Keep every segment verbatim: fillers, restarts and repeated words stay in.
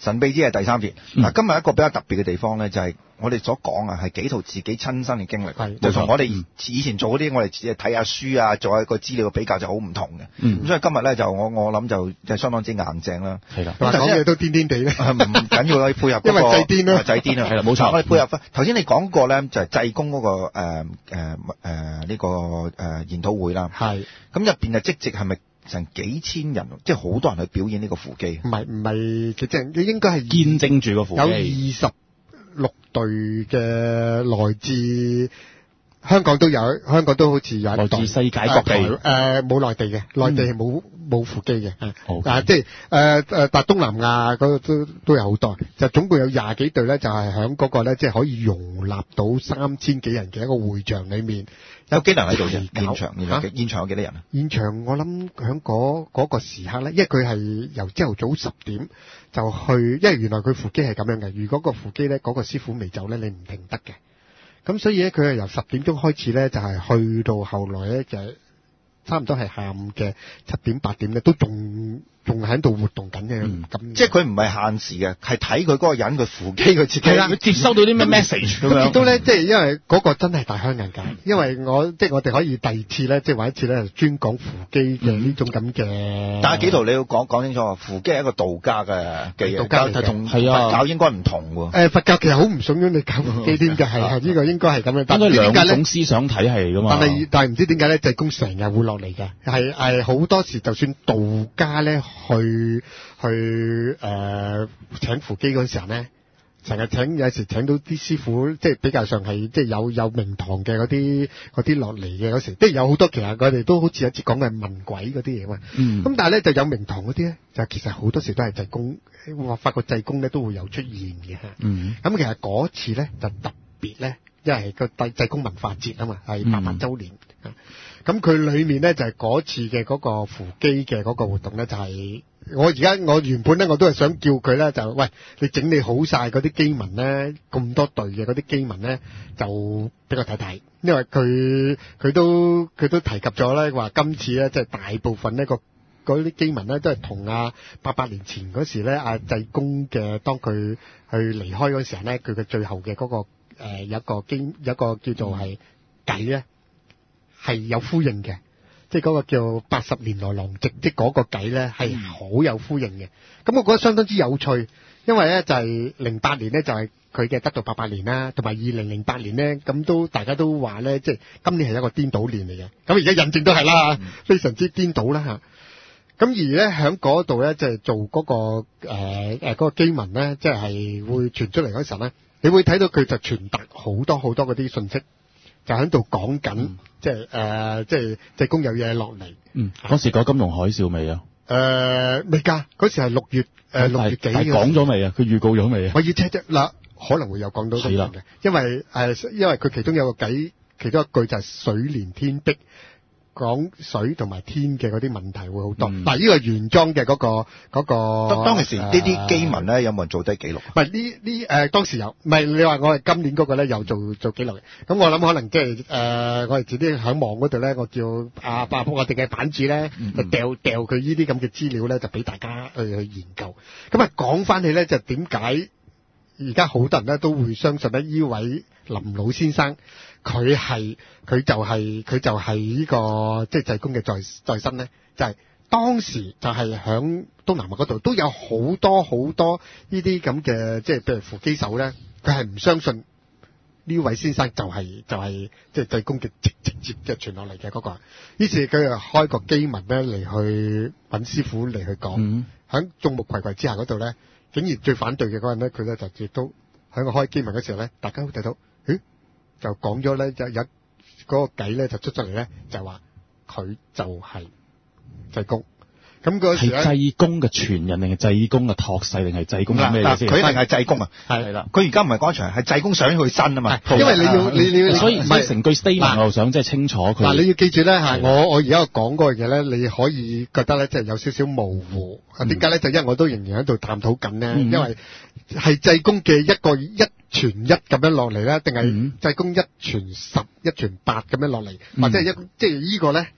神秘之夜第三節。嗱、 嗯， 今日一個比較特別嘅地方咧，就係、是、我哋所講啊，係幾套自己親身嘅經歷， 係就同我哋嗯以前做嗰啲，我哋只係睇下書啊，做一個資料嘅比較就好唔同嘅。咁、 嗯， 所以今日咧就我我諗就就相當之硬淨啦。 係啦， 話講嘢都癲癲地咧， 唔緊要啦，配合嗰、 因為個祭癲啦祭癲啦， 係啦冇錯我哋配合翻頭先你講過咧，就係、是、濟公嗰、個誒誒誒呢個誒、呃、研討會啦。 係咁入邊嘅積值係咪成幾千人，即係好多人去表演呢個扶乩？ 唔係唔係，其實你應該係見證住個扶有二乩， 十六隊嘅來自香港都有，香港都好似有一隊來自世界各地誒冇內地嘅，內地係冇冇扶乩嘅，啊 OK 啊即係誒誒，但係東南亞嗰度都都有好多，就總共有廿幾隊咧，就係喺嗰個咧，即係可以容納到三千幾人嘅一個會場裡面。 有幾多人喺度啫？ 提搞現場現場嚇現場有幾多人啊？ 現場我諗喺嗰嗰個時刻咧，因為佢係由朝頭早十點就去，因為原來佢扶乩係咁樣嘅。如果個扶乩咧嗰個師傅未走咧，你唔停得嘅。咁所以咧，佢係由十點鐘開始咧，就係、是、去到後來咧，就係差唔多係下午嘅七點八點咧，都仲仲喺度活動緊嘅。咁、 嗯、即係佢唔係限時嘅，係睇佢嗰個人佢扶乩佢自己。 係啦佢接收到啲咩 message 咁樣。 亦都咧，即係因為嗰個真係大香人㗎。因為我即係我哋可以第二次咧，即係玩一次咧，專講扶乩嘅呢種咁嘅。 但係紀陶你要講講清楚，扶乩係一個道家嘅嘅嘢， 道家嚟嘅同係啊佛教應該唔同喎。 誒佛教其實好唔想讓你搞扶乩添嘅，係係呢個應該係咁樣。但應該兩係點解咧種？思想體系㗎嘛。 但係但係唔知點解咧，濟公成日會落嚟嘅，係係好多時就算道家咧去去誒、呃、請扶乩嗰陣時候咧，成日請有時請到啲師傅，即係比較上係即係有有名堂嘅嗰啲嗰啲落嚟嘅嗰時，即係有好多其實佢哋都好似一直講嘅問鬼嗰啲嘢嘛。 嗯， 咁但係咧就有名堂嗰啲咧，就其實好多時都係濟公，我發覺濟公咧都會有出現嘅嚇。 嗯， 咁其實嗰次咧就特別咧，因為係個濟濟公文化節啊嘛，係八百週年。咁佢裏面咧就係、是、嗰次嘅嗰個扶乩嘅嗰個活動咧，就係、是、我而家我原本咧我都係想叫佢咧就喂，你整理好晒嗰啲乩文咧，咁多隊嘅嗰啲乩文咧就俾我睇睇，因為佢佢都佢都提及咗咧話今次咧即係大部分呢個嗰啲乩文咧都係同啊八百年前嗰時咧阿濟公嘅當佢去離開嗰時候咧，佢嘅最後嘅嗰、那個、呃、有一個經有一個叫做係偈咧。係有呼應嘅，即係嗰個叫八十年來狼藉，即係嗰個偈咧係好有呼應嘅。咁我覺得相當之有趣，因為咧就係零八年咧就係佢嘅得道八百年啦，同埋二零零八年咧咁都大家都話咧，即係今年係一個顛倒年嚟嘅。咁而家印證都係啦，嗯、非常之顛倒啦嚇。咁而咧喺嗰度咧，即係做嗰個誒誒嗰個乩文咧，即係係會傳出嚟嗰時候咧，你會睇到佢就傳達好多好多嗰啲信息。就喺度講緊， 嗯、 即係誒、呃，即係濟公有嘢落嚟。 嗯，嗰時講金融海嘯未啊？ 誒未㗎，嗰時係六月誒六、呃、月幾嘅。 講咗未啊？佢預告咗未啊？ 我要 check 啫嗱，可能會有講到咁樣嘅，因為誒、呃，因為佢其中有個偈，其中一句就係水連天碧。講水同埋天嘅嗰啲問題會好多，但係呢個原裝嘅嗰個嗰個。嗰個、 當其時呢啲乩文咧，有冇人做低記錄？ 唔係呢呢誒當時有，唔係你話我係今年嗰個咧有做做記錄嘅。咁我諗可能即係誒我哋自己喺網嗰度咧，我叫阿伯我哋嘅版主咧，就掉掉佢呢啲咁嘅資料咧，就俾大家去去研究。咁啊講翻起咧，就點解而家好多人咧都會相信咧呢位林老先生？佢係佢就係、是、佢就係呢、這個即係濟公嘅在在身咧，就係、是、當時就係響東南亞嗰度都有好多好多呢啲咁嘅即係譬如扶乩手咧，佢係唔相信呢位先生就係、是、就係即係濟公嘅直直接嘅傳落嚟嘅嗰個，於是佢就開個乩文咧嚟去揾師傅嚟去講，喺、嗯、眾目睽睽之下嗰度咧，竟然最反對嘅嗰人咧，佢咧就亦都喺個開乩文嘅時候咧，大家都睇到，咦？就講咗咧，有有嗰個偈咧就出出嚟咧，就話佢就係濟公。咁嗰時咧， 係濟公嘅傳人定係濟公嘅託世定係濟公嘅咩先？ 佢一定係濟公啊， 係啦。 佢而家唔係講場，係濟公上去身啊嘛。 因為你要你你， 所以唔係成句 statement，我想即係清楚佢。 嗱，你要記住咧嚇，我我而家講嗰樣嘢咧，你可以覺得咧，即係有少少模糊。點解咧？就因為我都仍然喺度探討緊咧，因為係濟公嘅一個一傳一咁樣落嚟咧，定係濟公一傳十、一傳八咁樣落嚟，或者係一即係呢個咧？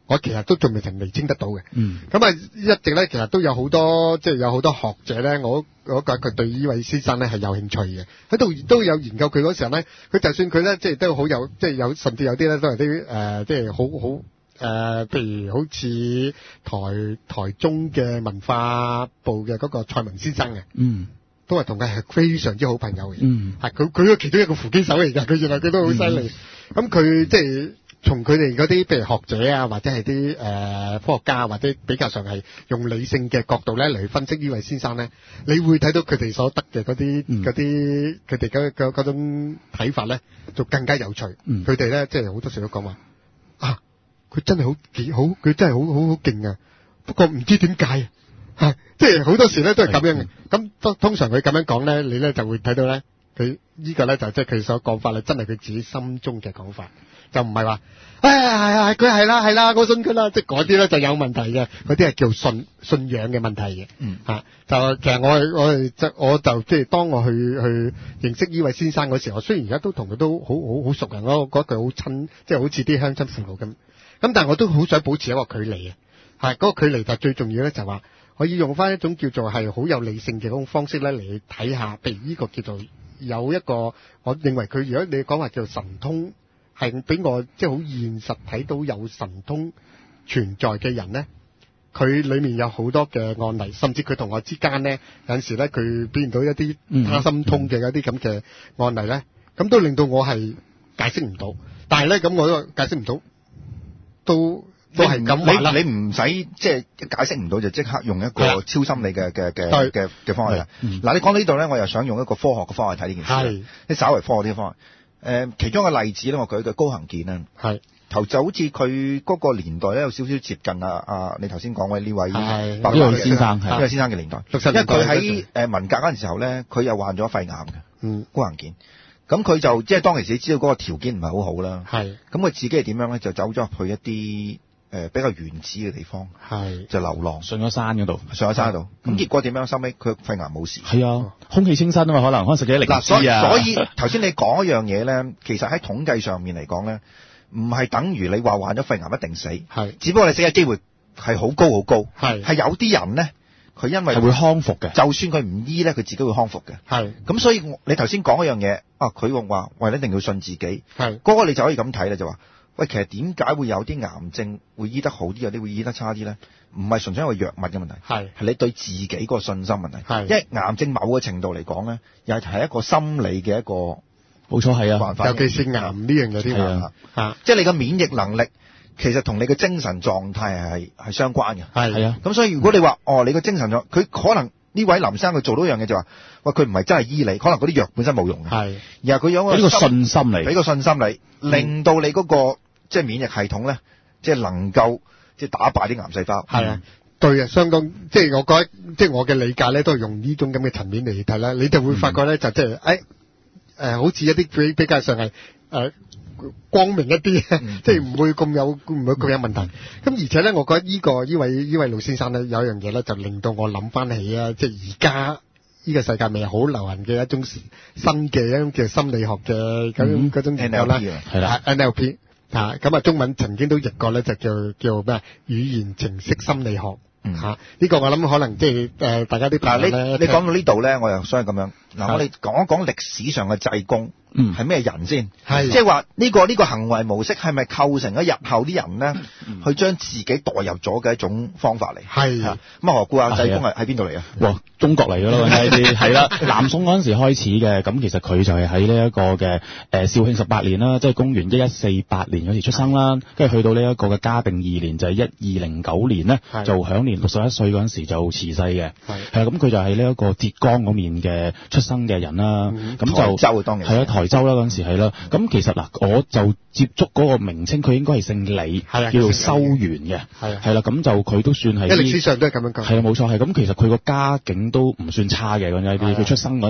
我其實都仲未曾釐清得到嘅。 嗯， 咁啊，一直咧其實都有好多即係有好多學者咧，我我覺得佢對呢位先生咧係有興趣嘅，喺度都有研究佢嗰時候咧，佢就算佢咧即係都好有即係有甚至有啲咧都係啲誒即係好好。誒、呃，譬如好似台台中嘅文化部嘅嗰個蔡文先生嘅， 嗯， 都係同佢係非常之好朋友嘅， 嗯， 係佢佢其中一個扶機手嚟㗎，佢原來佢都好犀利。咁佢即係從佢哋嗰啲譬如學者啊，或者係啲誒科學家，或者比較上係用理性嘅角度咧嚟分析呢位先生咧，你會睇到佢哋所得嘅嗰啲嗰啲佢哋嗰嗰嗰種睇法咧，就更加有趣。佢哋咧即係好多時都講話啊。佢真係好幾好，佢真係好好好勁啊！不過唔知點解啊，即係好多時咧都係咁樣嘅。咁通通常佢咁樣講咧，你咧就會睇到咧，佢呢個咧就即係佢所講法咧，真係佢自己心中嘅講法，就唔係話，哎呀係係佢係啦係啦，我信佢啦，即係嗰啲咧就有問題嘅，嗰啲係叫信信仰嘅問題嘅。嗯，嚇、啊、就其實我我係即我就即係當我去去認識呢位先生嗰時候，我雖然而家都同佢都好好好熟人，我覺得佢好親，即係好似啲鄉親父老咁。咁但係我都好想保持一個距離嘅，係嗰、嗰個距離就最重要咧，就話可以用翻一種叫做係好有理性嘅嗰種方式咧嚟睇下，譬如呢個叫做有一個，我認為佢如果你講話叫神通，係俾我即係好現實睇到有神通存在嘅人咧，佢裡面有好多嘅案例，甚至佢同我之間咧有陣時咧佢表現到一啲他心通嘅一啲咁嘅案例咧，咁都令到我係解釋唔到，但係咧咁我都解釋唔到。都都係咁話啦， 你你唔使即係解釋唔到就即刻用一個超心理嘅嘅嘅嘅嘅方法啦。嗱，你講到呢度咧，我又想用一個科學嘅方法睇呢件事。係，你稍為科學啲嘅方法。誒、呃，其中一個例子咧，我舉嘅高行健啊。係。頭就好似佢嗰個年代咧，有少少接近啊啊！你頭先講嘅呢位呢位先生， 呢位先生嘅年代。因為佢喺誒文革嗰陣時候咧，佢又患咗肺癌嘅。嗯。高行健。咁佢就即係當其時知道嗰個條件唔係好好啦，係。咁佢自己係點樣咧？就走咗入去一啲誒、呃、比較原始嘅地方，係。就流浪上咗山嗰度，上咗山嗰度。咁結果點樣？收尾佢肺癌冇事。係啊，空氣清新啊嘛，可能可能食幾多靈芝啊。所以頭先你講一樣嘢咧，其實喺統計上面嚟講咧，唔係等於你話患咗肺癌一定死，係。只不過你死嘅機會係好高好高，係。係有啲人咧。佢因為係會康復嘅，就算佢唔醫咧，佢自己會康復嘅。係，咁所以你頭先講一樣嘢啊，佢話喂，你一定要信自己。係，嗰個你就可以咁睇啦，就話喂，其實點解會有啲癌症會醫得好啲，有啲會醫得差啲咧？唔係純粹因為藥物嘅問題，係係你對自己個信心問題。係，因為癌症某個程度嚟講咧，又係係一個心理嘅一個，冇錯係啊，尤其是癌呢樣嘢添啊，啊，即係你嘅免疫能力。其實同你嘅精神狀態係係相關嘅，係係啊。咁所以如果你話哦，你個精神狀，佢可能呢位林生佢做到一樣嘢就話，喂，佢唔係真係醫你，可能嗰啲藥本身冇用嘅，係。而係佢有呢個信心嚟，俾個信心你，嗯、令到你嗰、嗰個即係免疫系統咧，即係能夠即係打敗啲癌細胞。係啊，對啊，相當即係我覺得，即係我嘅理解咧，都係用呢種咁嘅層面嚟睇啦。你就會發覺咧，嗯、就即係誒誒，好似一啲比比較上係誒。呃光明一啲，嗯、即係唔會咁有唔會咁有問題。咁、嗯、而且咧，我覺得呢、這個呢位呢位老先生咧，有一樣嘢咧，就令到我諗翻起啊，即係而家呢個世界咪好流行嘅一種新嘅一種嘅心理學嘅咁嗰種研究啦，係啦 N L P 啊，咁啊中文曾經都譯過咧，就叫叫咩語言程式心理學。嗯吓，呢、這個我諗可能即係誒，大家啲嗱，你你講到呢度咧，我又想咁樣嗱，我哋講一講歷史上嘅濟公，嗯，係咩人先？係即係話呢個呢、這個行為模式係咪構成咗日後啲人咧，嗯、去將自己代入咗嘅一種方法嚟？係咁啊，何故啊？濟公係喺邊度嚟啊？哇，中國嚟噶咯，呢啲係啦，南宋嗰陣時開始嘅，咁其實佢就係喺呢一個嘅誒紹興十八年啦，即係公元一一四八年嗰時出生啦，跟住去到呢一個嘅嘉定二年就係一二零九年咧，就響年六十一歲嗰陣時就辭世嘅，係係咁佢就係呢一個浙江嗰面嘅出生嘅人啦，咁、嗯、就台州當然係啊台州啦嗰陣時係啦，咁、嗯、其實嗱我就接觸嗰個名稱，佢應該係姓李，係叫做修緣嘅，係係啦，咁就佢都算係，喺歷史上都係咁樣講，係啊冇錯係咁，其實佢個家境都唔算差嘅嗰陣啲，佢出生嗰陣時。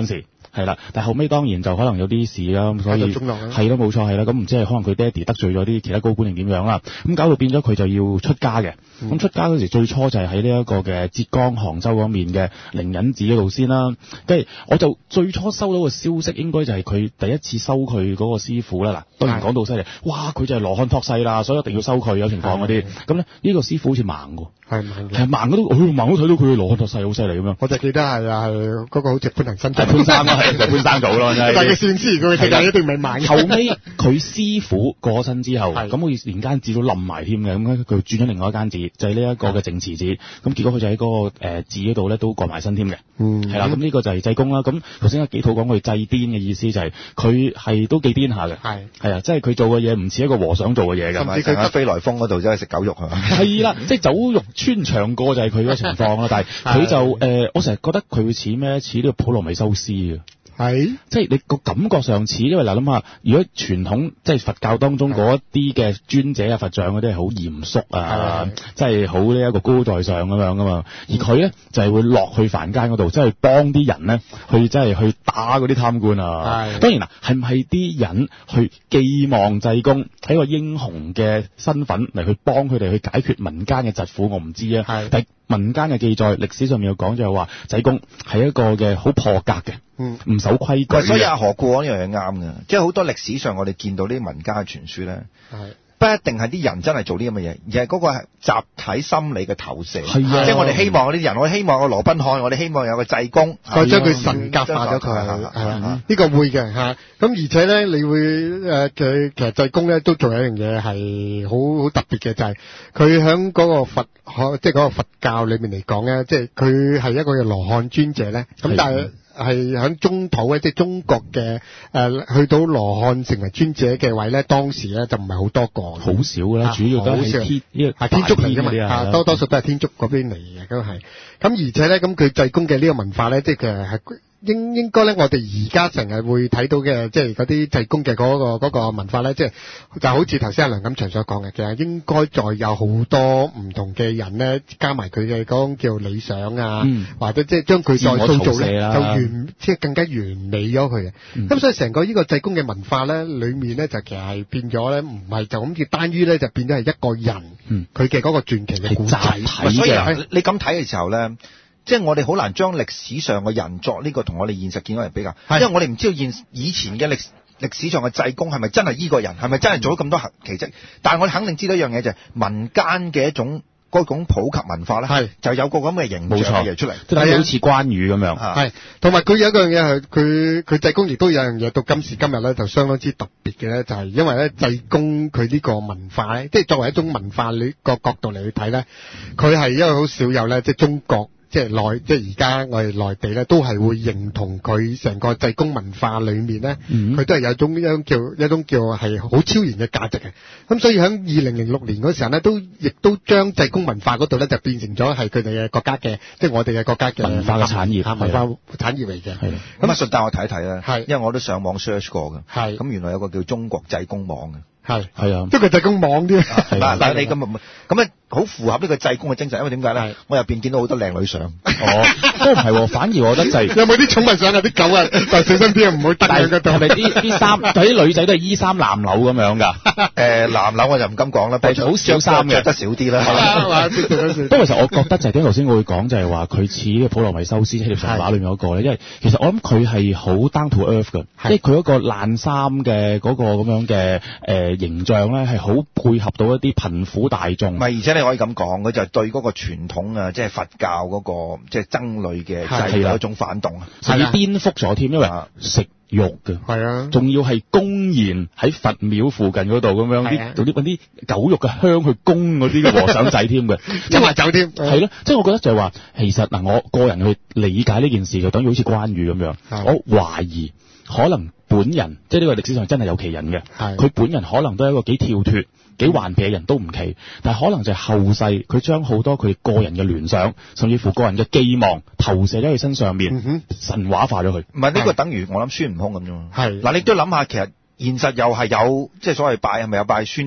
係啦，但係後尾當然就可能有啲事啦，咁所以係咯冇錯係啦，咁唔知係可能佢爹哋得罪咗啲其他高官定點樣啦，咁搞到變咗佢就要出家嘅，咁、嗯、出家嗰時最初就係喺呢一個嘅浙江杭州嗰面嘅靈隱寺嗰度先啦，跟住我就最初收到嘅消息應該就係佢第一次收佢嗰個師傅啦，嗱當然講到犀利，哇佢就係羅漢託世啦，所以一定要收佢有情況嗰啲，咁咧呢個師傅好似盲㗎。係盲嘅，係盲嗰都，佢盲都睇到佢羅漢託世好犀利咁樣。我就記得係啊，係嗰個好似潘行新，係潘生咯，係潘生做咯，真係。但係佢善師，佢其實一定唔係盲。後尾佢師傅過咗身之後，咁好似連間寺都冧埋添嘅，咁咧佢轉咗另外一間寺，就係呢一個嘅淨慈寺。咁結果佢就喺嗰個誒寺嗰度咧都過埋身添嘅。嗯，係啦，咁呢個就係濟公啦。咁頭先阿紀陶講佢祭癲嘅意思就係佢係都幾癲下嘅。係係啊，即係佢做嘅嘢唔似一個和尚做嘅嘢㗎。甚至佢喺飛來峰嗰度真係食狗肉係嘛？係啦，即係酒肉穿腸過就係佢嗰個情況啦。但係佢就誒、呃，我成日覺得佢會似咩？似呢個普羅米修斯啊。係，即係你個感覺上似，因為嗱諗下，如果傳統即係佛教當中嗰一啲嘅尊者啊、佛像嗰啲係好嚴肅啊，即係好呢一個高在上咁樣噶嘛，而佢咧就係、是、會落去凡間嗰度，即係幫啲人咧去即係去打嗰啲貪官啊。係，當然啦，係唔係啲人去寄望濟公喺個英雄嘅身份嚟去幫佢哋去解決民間嘅疾苦，我唔知啊。係，但係民間嘅記載，歷史上面有講就係話濟公係一個嘅好破格嘅。嗯，唔守規矩。所以阿何故講呢樣嘢啱嘅，即係好多歷史上我哋見到呢啲民間嘅傳說咧，不一定係啲人真係做呢咁嘅嘢，而係嗰個係集體心理嘅投射。係啊，即係我哋希望嗰啲人，我哋希望有個羅賓漢，我哋希望有個濟公，再將佢神格化咗佢。係啊，呢個會嘅嚇。咁而且咧，你會誒嘅其實濟公咧都仲有一樣嘢係好好特別嘅，就係佢喺嗰個佛即係嗰個佛教裏面嚟講咧，即係佢係一個嘅羅漢尊者咧。咁但係係喺中土咧，即係中國嘅誒、呃，去到羅漢成為尊者嘅位咧，當時咧就唔係好多個，好少啦，主要都係天呢個係天竺嚟㗎嘛，啊多多數都係天竺嗰邊嚟嘅，都係。咁而且咧，咁佢濟公嘅呢個文化咧，即係其實係應應該咧，我哋而家成日會睇到嘅，即係嗰啲濟公嘅嗰、嗰個嗰、嗰個文化咧，即係就好似頭先阿梁錦祥所講嘅，其實應該再有好多唔同嘅人咧，加埋佢嘅嗰種叫理想啊，嗯、或者即係將佢再塑造咧，就完即係更加完美咗佢嘅。咁、嗯、所以成個呢個濟公嘅文化咧，裏面咧就其實係變咗咧，唔係就咁叫單於咧，就變咗係一個人佢嘅嗰個傳奇嘅故仔。所以你咁睇嘅時候咧。即係我哋好難將歷史上嘅人作呢個同我哋現實見到人比較，因為我哋唔知道現以前嘅歷歷史上嘅濟公係咪真係依個人，係咪真係做咗咁多奇蹟？但係我哋肯定知道一樣嘢就係民間嘅一種嗰種普及文化咧，就有個咁嘅形象嘅嘢出嚟，即係好似關羽咁樣。係，同埋佢有一樣嘢係佢佢濟公亦都有樣嘢到今時今日咧就相當之特別嘅咧，就係、是、因為咧濟公佢呢個文化咧，即係作為一種文化呢個角度嚟去睇咧，佢係因為好少有咧，即係中國。即係內，即係而家我哋內地咧，都係會認同佢成個濟公文化裏面咧，佢、嗯、都係有一種一種叫一種叫係好超然嘅價值嘅。咁所以喺二零零六年嗰時候咧，都亦都將濟公文化嗰度咧就變成咗係佢哋嘅國家嘅，即係我哋嘅國家嘅文化嘅產業，文化產業嚟嘅。係咁啊，順帶我睇一睇啦。係，因為我都上網 search 過嘅。係。咁原來有個叫中國濟公網嘅。係係啊，即係佢濟公網啲。嗱嗱，你咁啊咁咧，好符合呢個濟公嘅精神，因為點解咧？我入邊見到好多靚女相。哦，都唔係，反而我覺得就係有冇啲寵物相啊？啲狗啊，就小心啲啊，唔好得嘅度。係咪啲啲衫？啲女仔都係衣衫襤褸咁樣㗎？誒，襤褸我就唔敢講啦，不過好少衫嘅，着得少啲啦。不過其實我覺得就係點頭先我會講就係話佢似呢個普羅米修斯希臘神話裏面嗰個咧，因為其實我諗佢係好 down to earth 嘅，即係佢嗰個爛衫嘅嗰個咁樣嘅誒形象咧，係好配合到一啲貧苦大眾。唔係，而且你可以咁講，佢就係對嗰個傳統啊，即係佛教嗰個即係僧侶嘅制度一種反動啊，甚至顛覆咗添，因為食肉嘅，係啊，仲要係公然喺佛廟附近嗰度咁樣啲，做啲揾啲狗肉嘅香去供嗰啲嘅和尚仔添嘅，即係話酒添，係咯，即係我覺得就係話，其實嗱，我個人去理解呢件事就等於好似關羽咁樣，我懷疑可能本人即係呢個歷史上真係有其人嘅，佢本人可能都係一個幾跳脫、幾頑皮嘅人都唔奇，但係可能就係後世佢將好多佢個人嘅聯想，甚至乎個人嘅寄望投射喺佢身上面，嗯、神話化咗佢。唔係呢個等於我諗孫悟空咁啫嘛。係嗱，你都諗下，其實現實又係有即係所謂拜係咪有拜孫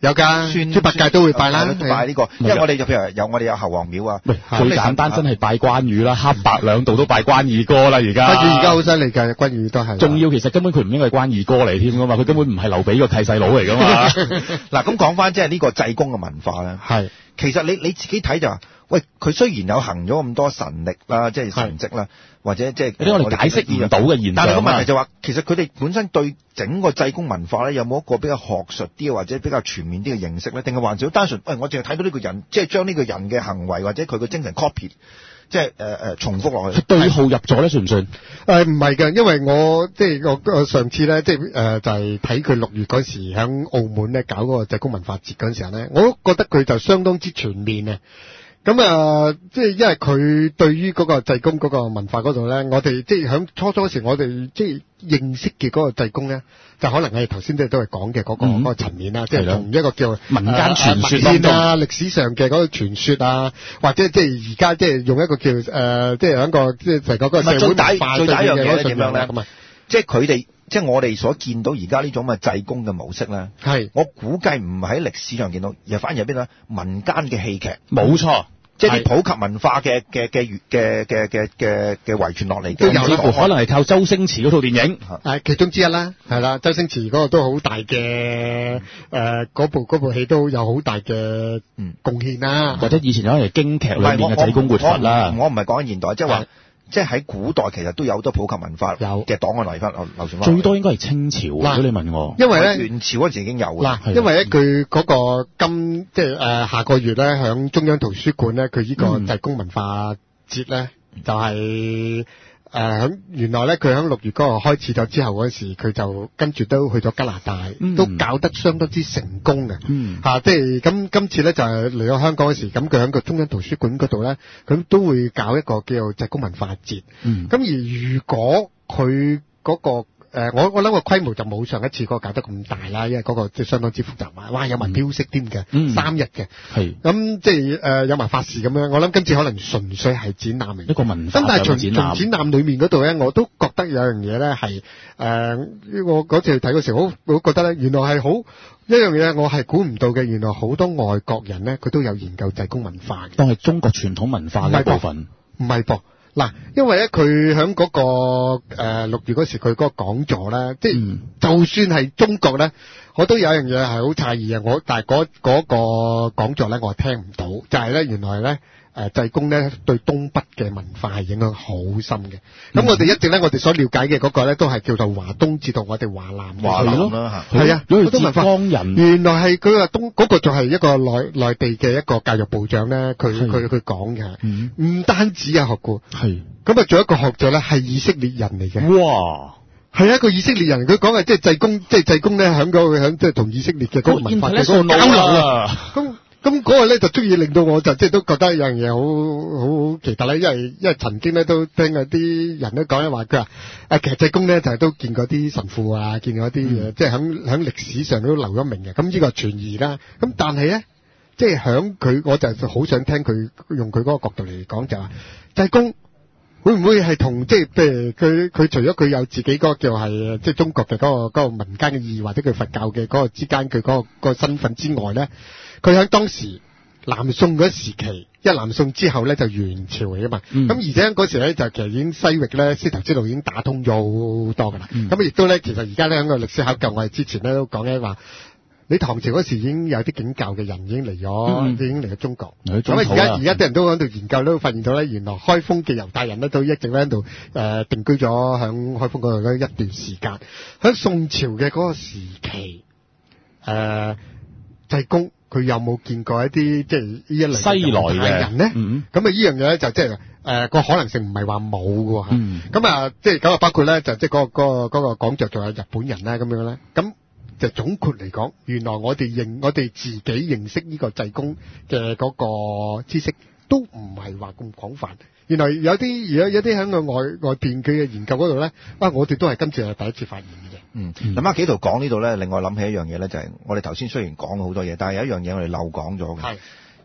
有㗎， 算豬八戒都會拜啦， 都拜呢個，因為我哋就譬如有我哋有侯王廟啊， 最簡單真係拜關羽啦，黑白兩道都拜關二哥啦，而家關羽而家好犀利㗎，關羽都係。 仲要其實根本佢唔應該係關二哥嚟添㗎嘛，佢根本唔係劉備個契細佬嚟㗎嘛。 嗱咁講翻即係呢個濟公嘅文化咧， 係其實你你自己睇就話，喂佢雖然有行咗咁多神力啦，即係神蹟啦，或者即係啲我哋解釋唔到嘅現象， 但係個問題就話，其實佢哋本身對整個濟公文化咧，有冇一個比較學術啲或者比較全面啲嘅認識咧？定係還是好單純？喂，我淨係睇到呢個人，即係將呢個人嘅行為或者佢嘅精神 copy，即係誒誒重複落去。 對號入座咧，算唔算？ 誒唔係嘅，因為我即係我我上次咧，即係誒、呃、就係睇佢六月嗰時喺澳門咧搞嗰個濟公文化節嗰陣時候咧，我都覺得佢就相當之全面嘅。咁啊、呃，即係因為佢對於嗰個濟公嗰個文化嗰度咧，我哋即係喺初初嗰時，我哋即係認識嘅嗰個濟公咧，就可能係頭先即係都係講嘅嗰個嗰、嗯、個層面啦，即係同一個叫民間傳說當中啊，歷史上嘅嗰個傳說啊，或者即係而家即係用一個叫誒、呃，即係一個即係就係嗰個社會文化最大一樣嘢咧點樣咧？ 咁啊， 即係佢哋即係我哋所見到而家呢種嘅濟公嘅模式咧，係我估計唔係喺歷史上見到，而反而係邊度？民間嘅戲劇， 冇錯。 即係啲普及文化嘅嘅嘅嘅嘅嘅嘅嘅遺傳落嚟嘅， 都有可能係靠周星馳嗰套電影， 係其中之一啦，係啦，周星馳嗰個都好大嘅，誒、呃、嗰部嗰部戲都有好大嘅貢獻啦， 或者以前有係京劇裏面嘅濟公活佛啦。 我唔係講緊現代，即係話。即係喺古代其實都有好多普及文化嘅檔案嚟翻流傳翻。 最多應該係清朝，如果你問我。 因為咧元朝嗰陣時已經有嗱，因為咧佢嗰個今即係誒下個月咧響中央圖書館咧，佢呢個濟公文化節咧、嗯、就係、是。誒、呃，響原來咧，佢響六月嗰個開始咗之後嗰時，佢就跟住都去咗加拿大、嗯，都搞得相當之成功嘅。嗯，吓、啊，即係咁今次咧就係嚟到香港嗰時，咁佢響個中央圖書館嗰度咧，咁都會搞一個叫做濟公文化節。嗯，咁而如果佢嗰、嗰個誒、呃，我我諗個規模就冇上一次嗰個搞得咁大啦，因為嗰個即係相當之複雜啊！哇，有埋飄色添嘅、嗯，三日嘅，係咁即係誒有埋法事咁樣。我諗今次可能純粹係展覽嚟， 一個文化咁但係從從展覽裏面嗰度咧，我都覺得有樣嘢咧係誒，我嗰次去睇嗰時候，好我覺得咧，原來係好一樣嘢，我係估唔到嘅。原來好多外國人咧，佢都有研究濟公文化嘅， 當係中國傳統文化嘅一部分， 唔係噃。嗱，因為咧佢喺嗰個誒六月嗰時佢嗰個講座咧，即係、嗯、就算係中國咧，我都有一樣嘢係好詫異嘅。我但係嗰嗰個講座咧，我係聽唔到，就係、是、咧原來咧誒濟公咧對東北嘅文化係影響好深嘅。咁、嗯、我哋一直咧，我哋所了解嘅嗰個咧，都係叫做華東至到我哋華南華南啦嚇，係啊，好多文化。 人原來係佢話東嗰、那個就係一個內內地嘅一個教育部長咧，佢佢佢講嘅，唔、嗯、單止有學過，係咁啊，仲有一個學者咧係以色列人嚟嘅。哇！係一個以色列人，佢講嘅即係濟公，即係濟公咧響嗰個響即係同以色列嘅嗰個文化嘅嗰個交流啊。咁咁嗰個咧就中意令到我就即係都覺得有樣嘢好好奇特咧，因為因為曾經咧都聽有啲人都講一話，佢話啊其實濟公咧就係都見過啲神父啊，見過啲嘢、嗯，即係響響歷史上都留咗名嘅。咁呢個係傳疑啦。咁但係咧，即係響佢，我就好想聽佢用佢嗰個角度嚟講，就話濟公。會唔會係同即係譬如佢佢除咗佢有自己嗰個叫係即係中國嘅嗰個嗰個民間嘅意義，或者佢佛教嘅嗰個之間佢嗰個個身份之外咧，佢喺當時南宋嗰時期，一南宋之後咧就元朝嚟啊嘛，咁、嗯、而且嗰時咧就其實已經西域咧絲綢之路已經打通咗好多噶啦，咁亦都咧其實而家咧喺個歷史考究，我哋之前咧都講咧話。你唐朝嗰時已經有啲景教嘅人已經嚟咗、嗯，已經嚟咗中國。咁而家而家啲人都喺度研究，都發現到咧，原來開封嘅猶太人咧都一直喺度誒定居咗喺開封嗰度咧一段時間。喺宋朝嘅嗰個時期，誒濟公佢有冇見過一啲即係呢一類嘅猶太人咧？咁啊，呢樣嘢咧就即係誒個可能性唔係話冇㗎嚇。咁啊，即係咁啊，包括咧就即係嗰個嗰個嗰個講著仲有日本人啦咁樣咧。咁就總括嚟講，原來我哋認我哋自己認識呢個濟公嘅嗰個知識都唔係話咁廣泛。原來有啲有有啲喺個外外邊佢嘅研究嗰度咧，啊我哋都係今次係第一次發現嘅。 嗯，咁阿紀陶講呢度咧，另外諗起一樣嘢咧，就係我哋頭先雖然講咗好多嘢，但係有一樣嘢我哋漏講咗嘅，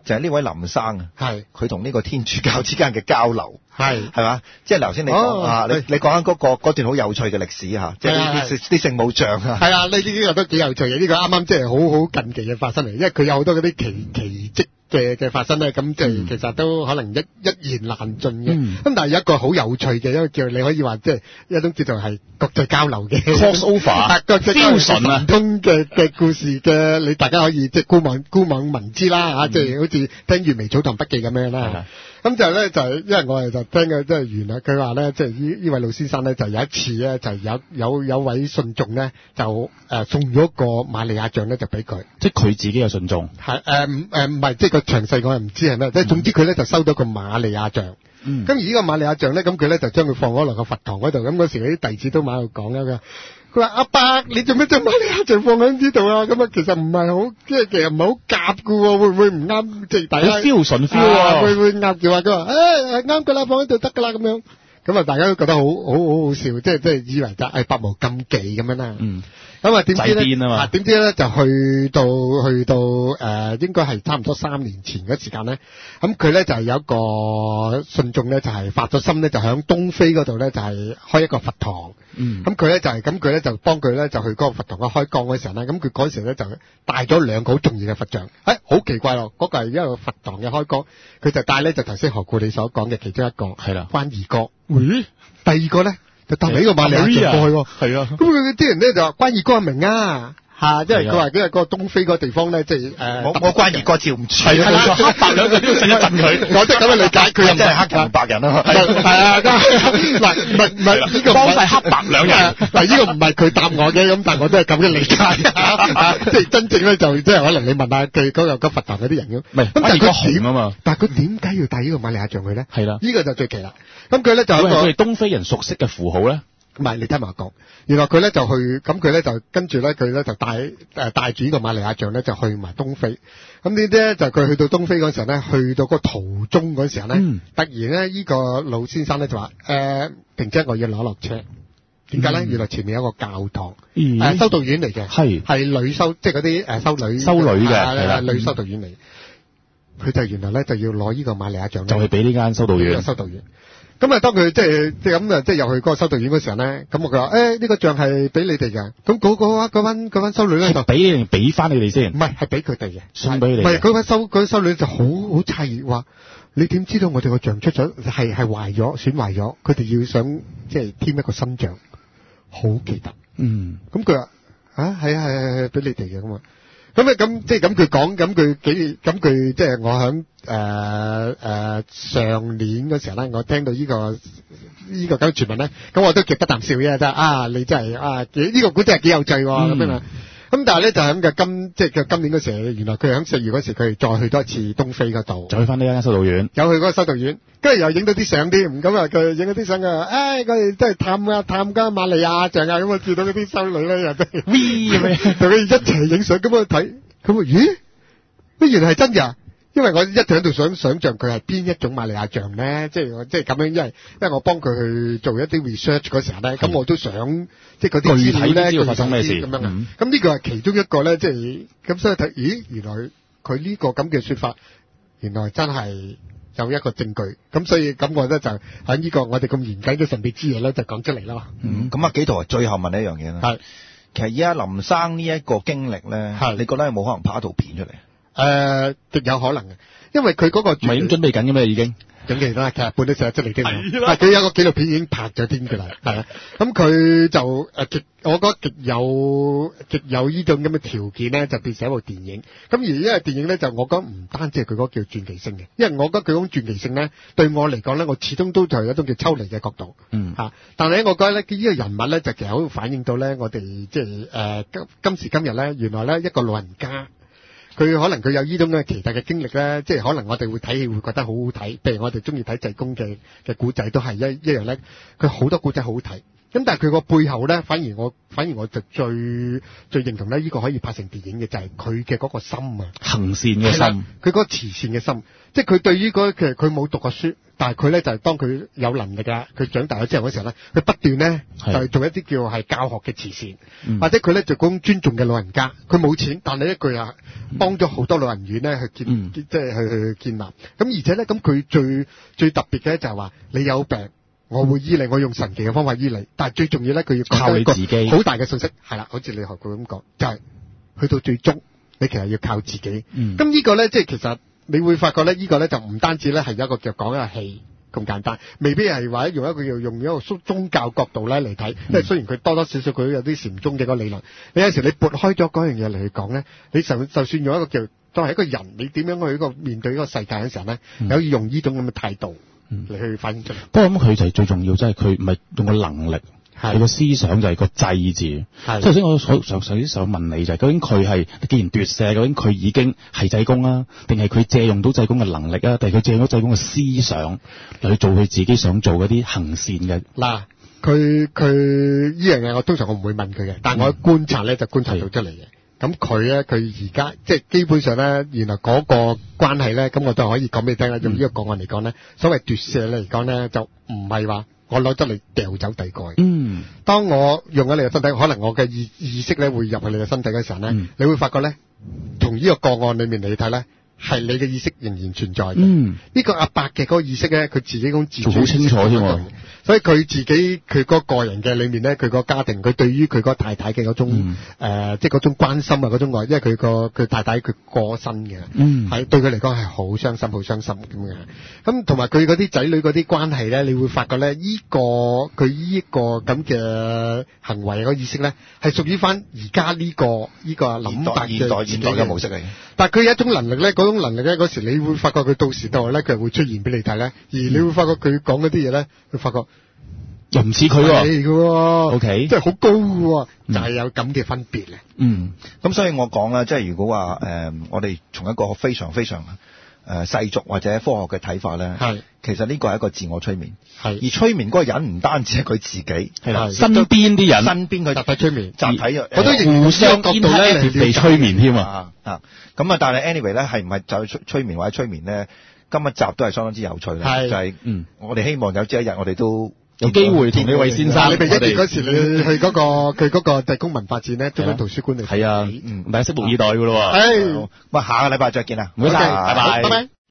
就係呢位林生啊， 係佢同呢個天主教之間嘅交流， 係係嘛？即係頭先你講啊，你你講緊嗰個嗰段好有趣嘅歷史嚇，即係啲啲聖母像啊。 係啊，呢啲呢個都幾有趣嘅，呢個啱啱即係好好近期嘅發生嚟，因為佢有好多嗰啲奇奇蹟嘅嘅發生咧，咁即係其實都可能一一言難盡嘅。咁、嗯、但係有一個好有趣嘅，因為叫你可以話即係一種叫做係國際交流嘅 crossover， 國際交流唔通嘅嘅故事嘅，你大家可以即係姑妄姑妄聞之啦嚇，即、嗯、係、就是、好似聽《閱微草堂筆記》咁樣啦。咁就咧就係因為我哋就聽嘅即係原來佢話咧，即係呢呢位老先生咧就有一次咧就有有有位信眾咧就誒、呃、送咗個瑪利亞像咧就俾佢， 即係佢自己嘅信眾係誒誒唔係即係個詳細我又唔知係咩，即係總之佢咧就收到個瑪利亞像。嗯，咁而呢個瑪利亞像咧，咁佢咧就將佢放咗落個佛堂嗰度。咁嗰時嗰啲弟子都喺度講啦，佢話阿伯，你做咩將瑪利亞像放喺呢度啊？咁啊，其實唔係好，即係其實唔係好夾噶喎，會唔會唔啱？即係大家 feel 純 feel 啊， 會會拗叫話佢話誒啱噶啦，放喺度得噶啦咁樣。咁啊，大家都覺得好好好好笑，即係即係以為就係百無禁忌咁樣啦。嗯。咁啊，點知咧？啊，點知咧就去到去到誒、呃，應該係差唔多三年前嘅時間咧。咁佢咧就係有一個信眾咧，就係發咗心咧，就喺東非嗰度咧，就係開一個佛堂。嗯。咁佢咧就係咁，佢咧就幫佢咧就去嗰個佛堂嘅開光嗰時候咧，咁佢嗰時咧就帶咗兩個好重要嘅佛像。誒、哎，好奇怪咯！嗰、那個係一個佛堂嘅開光，佢就帶咧就頭先何故你所講嘅其中一個係啦，關二哥。咦？第二個咧？就搭起個瑪利亞像過去喎，係啊，咁佢啲人咧就話關二哥明啊，嚇，因為佢話因為嗰個東非嗰個地方咧，即係誒，我我關二哥照唔住，係啊，黑白兩個都要震一震佢，我即係咁樣理解，佢又真係黑人白人啊，係啊，嗱，唔係唔係呢個幫曬黑白兩人，嗱呢個唔係佢答我嘅，咁但係我都係咁嘅理解，即係真正咧就即係可能你問下佢嗰個佛堂嗰啲人咁，唔係關二哥紅啊嘛，但係佢點解要帶呢個瑪利亞像去咧？係啦，呢個就最奇啦。咁佢咧就係佢哋東非人熟悉嘅符號咧，唔係你聽埋我講，原來佢咧就去，咁佢咧就跟住咧佢咧就帶誒帶住呢個瑪利亞像咧就去埋東非。咁呢啲咧就佢去到東非嗰時候咧，去到個途中嗰時候咧、嗯，突然咧呢個老先生咧就話誒停車，我要攞落車。點解咧？原來前面有一個教堂，誒、嗯呃、修道院嚟嘅，係係女修，即係嗰啲誒修女修女嘅係啦，女修道院嚟。佢就原來咧就要攞呢個瑪利亞像，就係俾呢間修道院。修道院。咁啊，當佢即係即係咁啊，即係入去嗰個修道院嗰時候咧，咁我佢話誒呢個像係俾你哋嘅，咁嗰個嗰班嗰班修女咧就俾你定俾翻你哋先？唔係，係俾佢哋嘅，送俾你。唔係嗰班修嗰啲修女就好好詫異話，你點知道我哋個像出咗係係壞咗損壞咗？佢哋要想即係添一個新像，好奇特。嗯，咁佢話啊係係係係俾你哋嘅咁啊。咁啊，咁即係咁佢講，咁佢幾，咁佢即係我響誒誒上年嗰時候咧，我聽到呢、這個呢、這個咁傳聞咧，咁我都極得啖笑嘅，真係啊！你真係啊，呢、這個古真係幾有趣咁、嗯、樣啊！咁但係咧就喺嘅今即係嘅今年嗰時候，原來佢喺四月嗰時，佢再去多一次東非嗰度，就去翻呢間修道院，有去嗰個修道院，跟住又影到啲相添，咁啊佢影到啲相啊，誒佢哋真係探啊探間瑪利亞像啊，咁啊見到嗰啲修女咧又真係 V 咁樣，同佢一齊影相，咁啊睇，咁啊咦，乜原來係真㗎？因為我一直喺度想想像佢係邊一種瑪利亞像咧，即係我即係咁樣，因為因為我幫佢去做一啲 research 嗰時候咧，咁我都想即係嗰啲資料咧，知道發生咩事咁樣啊。咁呢個係其中一個咧，即係咁所以睇，咦，原來佢呢個咁嘅説法，原來真係有一個證據。咁所以咁我咧就喺呢個我哋咁嚴謹嘅神秘之夜咧，就講出嚟咯。嗯，咁啊，紀陶最後問你一樣嘢啦。係，其實而家林生呢一個經歷咧，係你覺得有冇可能拍一套片出嚟？誒、呃，極有可能嘅，因為佢嗰個唔係已經準備緊嘅咩？已經準備啦，劇本都寫出嚟添，係佢有個紀錄片已經拍咗添㗎啦，係啊，咁佢就誒極，我覺得極有極有呢種咁嘅條件咧，就變成一部電影。咁而因為電影咧，就我覺得唔單止係佢嗰個叫傳奇性嘅，因為我覺得佢嗰種傳奇性咧，對我嚟講咧，我始終都係一種叫抽離嘅角度，嗯嚇、啊。但係咧，我覺得咧，呢、這個人物咧，就其實好反映到咧，我哋即係誒今今時今日咧，原來咧一個老人家。佢可能佢有呢種嘅奇特嘅經歷咧，即係可能我哋會睇戲會覺得好好睇，譬如我哋中意睇濟公嘅嘅古仔都係一一樣咧，佢好多古仔好好睇， 咁但係佢個背後咧，反而我反而我就最最認同咧，呢個可以拍成電影嘅就係佢嘅嗰個心啊， 行善嘅心， 佢嗰個慈善嘅心，即係佢對於嗰其實佢冇讀過書，但係佢咧就係當佢有能力啦，佢長大咗之後嗰時候咧，佢不斷咧就係做一啲叫係教學嘅慈善，嗯、或者佢咧就講尊重嘅老人家，佢冇錢，但係咧佢啊幫咗好多老人院咧去建，嗯、即係去去建立，咁而且咧咁佢最最特別嘅就係話你有病。我會醫你，我用神奇嘅方法醫你，但係最重要咧，佢要靠你自己。 好大嘅信息係啦，好似你學佢咁講，就係、是、去到最終，你其實要靠自己。咁、嗯、呢個咧，即係其實你會發覺咧，呢個咧就唔單止咧係一個叫講一個戲咁簡單，未必係話用一個要用一個宗教角度咧嚟睇，因為雖然佢多多少少佢有啲禪宗嘅個理論，你有時你撥開咗嗰樣嘢嚟去講咧，你就就算用一個叫作為一個人，你點樣去一個面對呢個世界嘅時候咧，有、嗯、要用呢種咁嘅態度。嗯，嚟去反映出嚟。不過咁佢就係最重要，即係佢唔係用個能力，佢個思想就係個祭字。係。頭先我想想首先想問你就係、是，究竟佢係既然奪舍，究竟佢已經係濟公啊，定係佢借用到濟公嘅能力啊，定係佢借用咗濟公嘅思想嚟去做佢自己想做嗰啲行善嘅？嗱，佢佢呢樣嘢我通常我唔會問佢嘅，但係我觀察咧就觀察到出嚟嘅。咁佢咧，佢而家即係基本上咧，原來嗰個關係咧，咁我都可以講俾你聽啦。用呢個個案嚟講咧，所謂奪舍咧嚟講咧，就唔係話我攞咗嚟掉走第個。嗯，當我用咗你嘅身體，可能我嘅意意識咧會入去你嘅身體嘅時候咧，嗯、你會發覺咧，從呢個個案裏面嚟睇咧，係你嘅意識仍然存在嘅。嗯，呢個阿伯嘅嗰個意識咧，佢自己咁自主好清楚添喎。所以佢自己佢嗰個人嘅裏面咧，佢個家庭，佢對於佢個太太嘅嗰種誒、嗯呃，即係嗰種關心啊，嗰種愛，因為佢個佢太太佢過身嘅，嗯，係對佢嚟講係好傷心，好傷心咁嘅。咁同埋佢嗰啲仔女嗰啲關係咧，你會發覺咧，呢、這個佢呢個咁嘅行為個意識咧，係屬於翻而家呢個呢、這個諗法嘅現代現代嘅模式嚟。但係佢有一種能力咧，嗰種能力咧，嗰時你會發覺佢到時到咧，佢會出現俾你睇咧，而你會發覺佢講嗰啲嘢咧，會發覺。又唔似佢喎，O K，即係好高嘅，就係、是、有咁嘅分別咧。嗯， 咁所以我講啦，即係如果話誒、呃，我哋從一個非常非常誒、呃、世俗或者科學嘅睇法咧，係其實呢個係一個自我催眠，係而催眠嗰個人唔單止係佢自己，係啦，身邊啲人，身邊佢集體催眠，集體我都互相角度咧嚟被催眠添啊啊！咁啊，但係 anyway 咧，係唔係就催催眠或者催眠咧？今日集都係相當之有趣嘅，就係、是、嗯，我哋希望有朝一日我哋都。有機會同呢位先生，你咪一月嗰時你去嗰、那個佢嗰個濟公文化展咧，中央圖書館嚟。係啊，嗯，大家拭目以待噶咯喎。係，喂，下個禮拜再見啦，唔該晒，拜拜。拜拜。